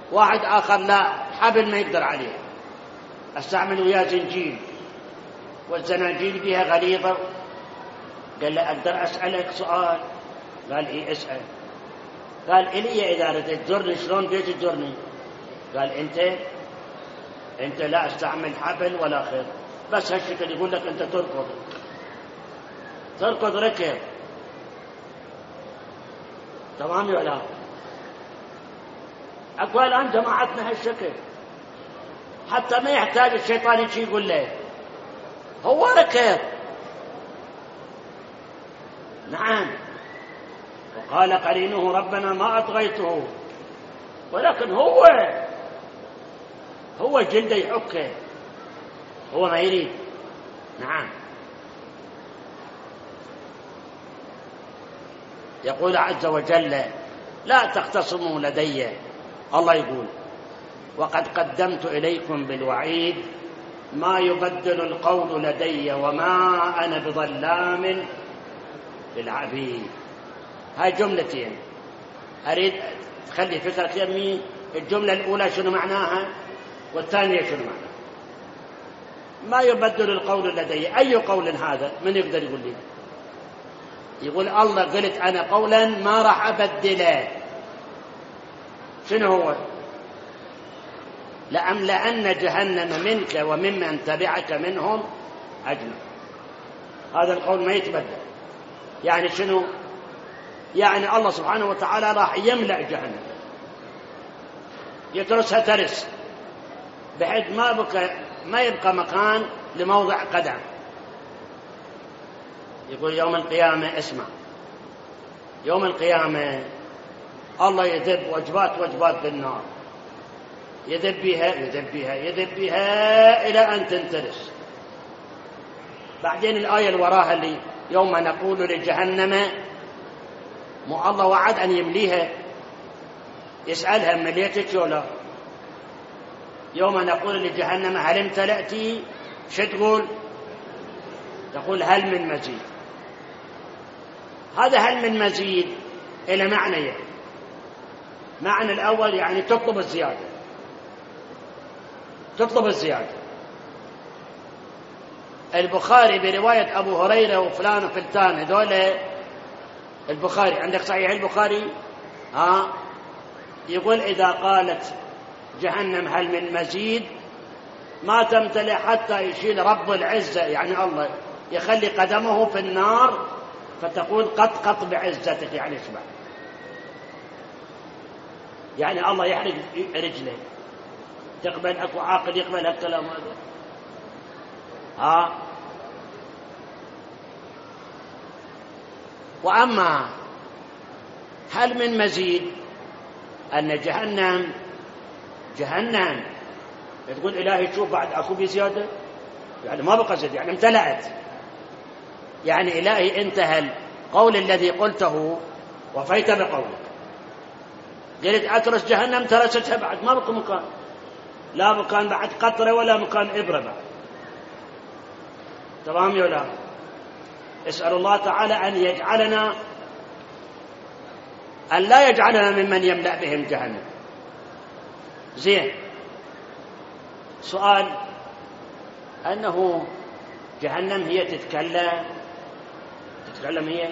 واحد آخر لا، حبل ما يقدر عليه، استعمل وياه زنجيل والزناجيل بها غليظة. قال له أقدر أسألك سؤال؟ قال إيه اسأل. قال إلي إذا ردت تزورني شلون بيت تزورني؟ قال أنت لا استعمل حبل ولا خيط، بس هالشكل يقول لك أنت تركض ركض. تمام يا لا؟ أقوى الآن جماعتنا هالشكل، حتى ما يحتاج الشيطان يجي يقول له هو ركض. نعم. وقال قرينه ربنا ما أطغيته ولكن هو جلده يحكه، هو ما يريد. نعم. يقول عز وجل لا تختصموا لدي، الله يقول وقد قدمت إليكم بالوعيد ما يبدل القول لدي وما أنا بظلام للعبيد. هاي جملتين أريد تخلي فكرة يمي. الجملة الأولى شنو معناها والثانية شنو معناها؟ ما يبدل القول لدي، أي قول هذا؟ من يقدر يقول لي؟ يقول الله قلت أنا قولا ما راح أبدله. شنو هو؟ لأملأن جهنم منك وممن تبعك منهم أجمع. هذا القول ما يتبدل. يعني شنو؟ يعني الله سبحانه وتعالى راح يملأ جهنم، يترسها ترس بحيث ما يبقى مكان لموضع قدم. يقول يوم القيامة، اسمع، يوم القيامة الله يذب وجبات بالنار، يذب بها إلى أن تنترس. بعدين الآية اللي وراها اللي يوم نقول لجهنم، مو الله وعد أن يمليها، يسألها مليتك ولا؟ يوم نقول لجهنم هل امتلأتي؟ شو تقول؟ تقول هل من مزيد. هذا هل من مزيد إلى معنى، معنى الأول يعني تطلب الزيادة. البخاري برواية أبو هريرة وفلان وفلتان، هذول البخاري، عندك صحيح البخاري؟ يقول إذا قالت جهنم هل من مزيد ما تمتلئ حتى يشيل رب العزة، يعني الله يخلي قدمه في النار فتقول قط بعزتك، يعني اسمع، يعني الله يحرق رجله. تقبل أكو عاقل يقبل هالكلام هذا؟ وأما هل من مزيد أن جهنم تقول إلهي شوف بعد أكو بزيادة، يعني ما بقى زيادة، يعني امتلأت، يعني إلهي انتهى القول الذي قلته وفيت بقولك. قلت أترس جهنم ترستها بعد ما بقى مكان، لا مكان بعد قطرة ولا مكان إبرة بعد. تمام يا لا؟ اسأل الله تعالى أن لا يجعلنا ممن يملأ بهم جهنم. زين. سؤال، أنه جهنم هي تتكلم هي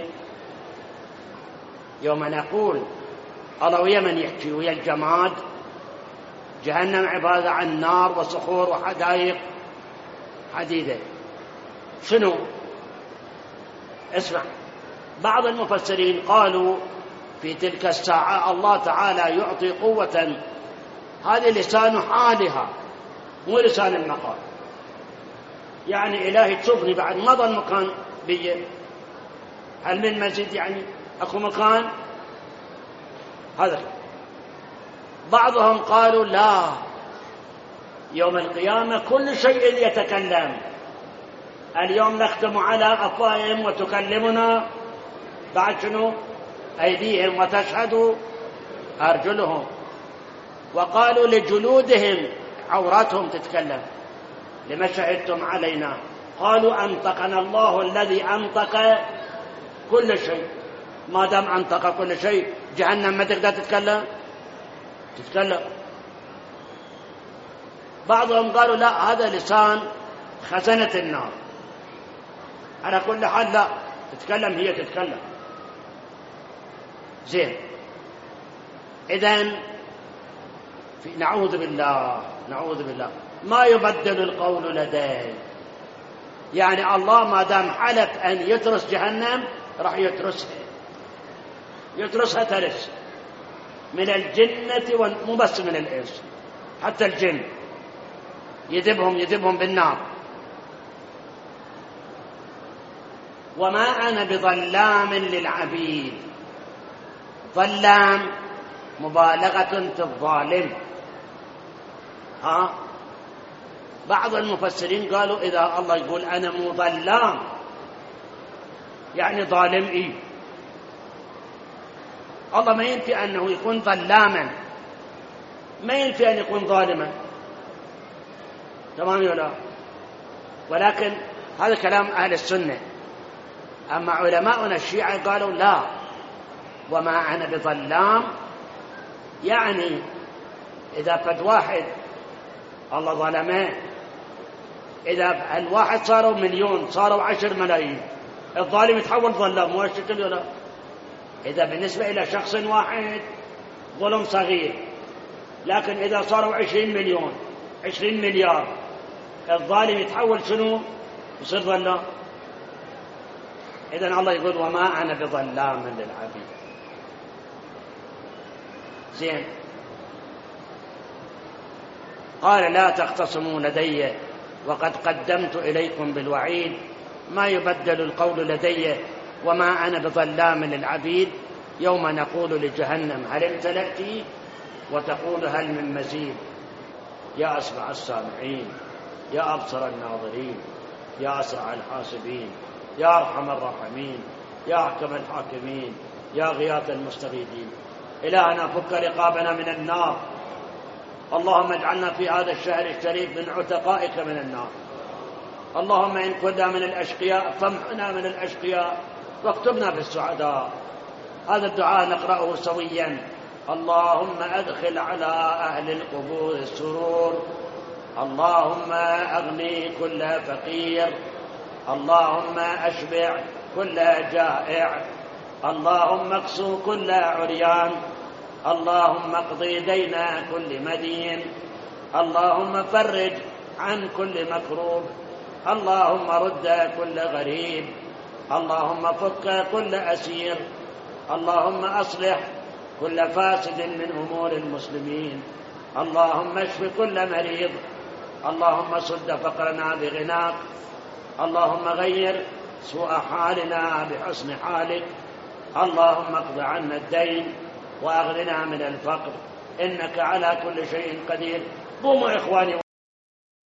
يوم نقول الله ويا من يحكي ويا الجماد. جهنم عبارة عن نار وصخور وحدائق حديدة. شنو؟ اسمع، بعض المفسرين قالوا في تلك الساعة الله تعالى يعطي قوة، هذه لسان حالها مو لسان المقال. يعني إلهي تشوفني بعد ما ظل مكان بي، هل من مزيد؟ يعني أكو مكان هذا. بعضهم قالوا لا، يوم القيامة كل شيء يتكلم. اليوم نختم على أفواههم وتكلمنا بعد شنو؟ أيديهم وتشهد أرجلهم. وقالوا لجلودهم، عوراتهم تتكلم، لما شهدتم علينا؟ قالوا أنطقنا الله الذي أنطق كل شيء. ما دام أنطق كل شيء، جهنم ما تقدر تتكلم. بعضهم قالوا لا، هذا لسان خزنة النار. على كل حال لا، تتكلم هي تتكلم. زين، إذن نعوذ بالله ما يبدل القول لدي. يعني الله ما دام حلف أن يترس جهنم راح يترسها ترس من الجنة مو بس من الإنس، حتى الجن يذبهم بالنار. وما أنا بظلام للعبيد. ظلام مبالغة في الظالم. بعض المفسرين قالوا إذا الله يقول أنا مو ظلام يعني ظالم. الله ما ينفي أنه يكون ظلاما، ما ينفي أن يكون ظالما، تمام ولا؟ ولكن هذا كلام أهل السنة. أما علماؤنا الشيعة قالوا لا، وما أنا بظلام يعني إذا فد واحد الله ظلمه، إذا الواحد صاروا 1,000,000 صاروا 10 ملايين، الظالم يتحول ظلام، مو هالشكل ولا؟ إذا بالنسبة إلى شخص واحد ظلم صغير، لكن إذا صاروا 20 مليون 20 مليار الظالم يتحول شنو؟ يصير ظلام. إذن الله يقول وما أنا بظلام للعبيد. زين، قال لا تختصموا لدي وقد قدمت إليكم بالوعيد ما يبدل القول لدي وما أنا بظلام للعبيد. يوم نقول لجهنم هل امتلأت وتقول هل من مزيد. يا أسمع السامعين، يا أبصر الناظرين، يا أسرع الحاسبين، يا أرحم الراحمين، يا أحكم الحاكمين، يا غياث المستغيثين. إلهنا فك رقابنا من النار. اللهم اجعلنا في هذا الشهر الشريف من عتقائك من النار. اللهم إن كنا من الأشقياء فامحنا من الأشقياء واكتبنا في السعداء. هذا الدعاء نقرأه سويا. اللهم أدخل على أهل القبور السرور. اللهم أغني كل فقير. اللهم أشبع كل جائع. اللهم اكسو كل عريان. اللهم اقضي دين كل مدين. اللهم فرج عن كل مكروب. اللهم رد كل غريب. اللهم فك كل أسير. اللهم أصلح كل فاسد من أمور المسلمين. اللهم اشف كل مريض. اللهم سد فقرنا بغناك. اللهم غير سوء حالنا بحسن حالك. اللهم اقض عنا الدين وأغننا من الفقر إنك على كل شيء قدير. قوموا إخواني.